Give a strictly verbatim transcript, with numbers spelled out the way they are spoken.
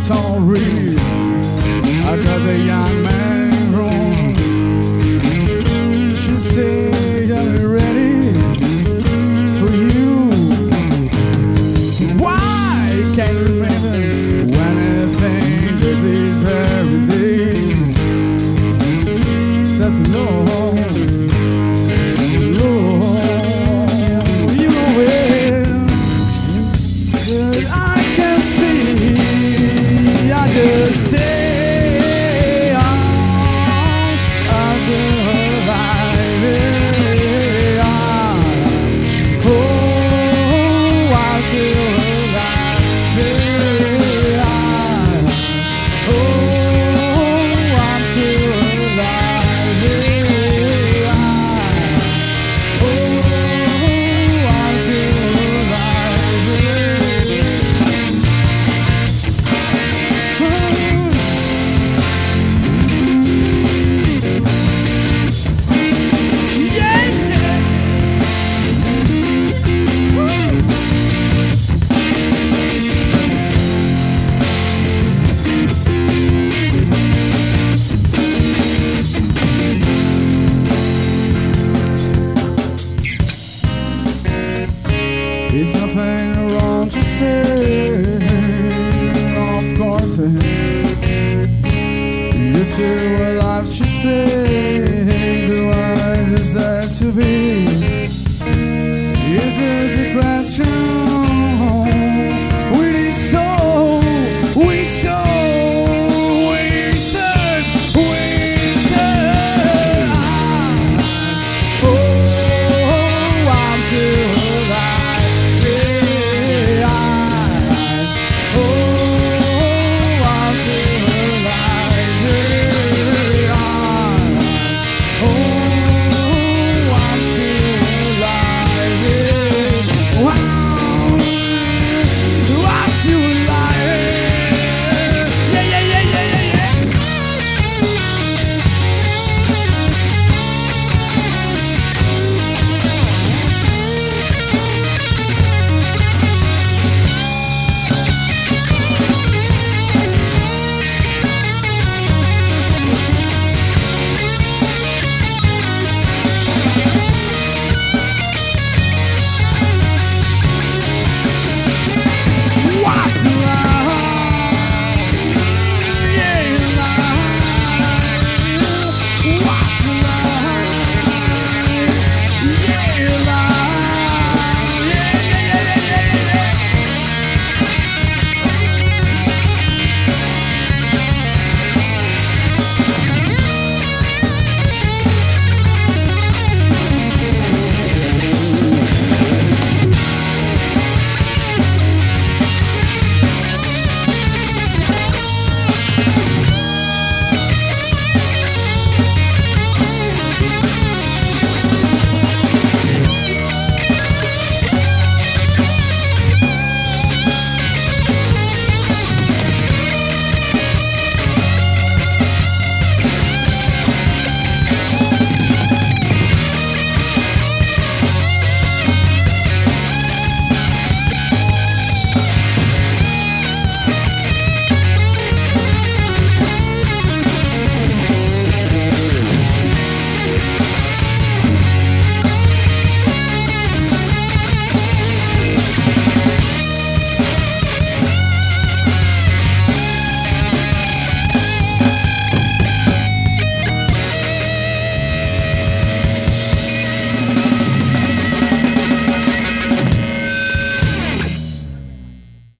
sorry. I got a young man wrong. She said I'm ready for you. Why can't you remember when I think that is everything? That Lord, Lord, you know it. But I can see, I just stay on as a survivor. Oh, I'm still alive. Oh, I'm still alive. Oh, I'm still alive. There's nothing wrong to say, of course. You're still alive, she said. Do I deserve to be? Is this a question?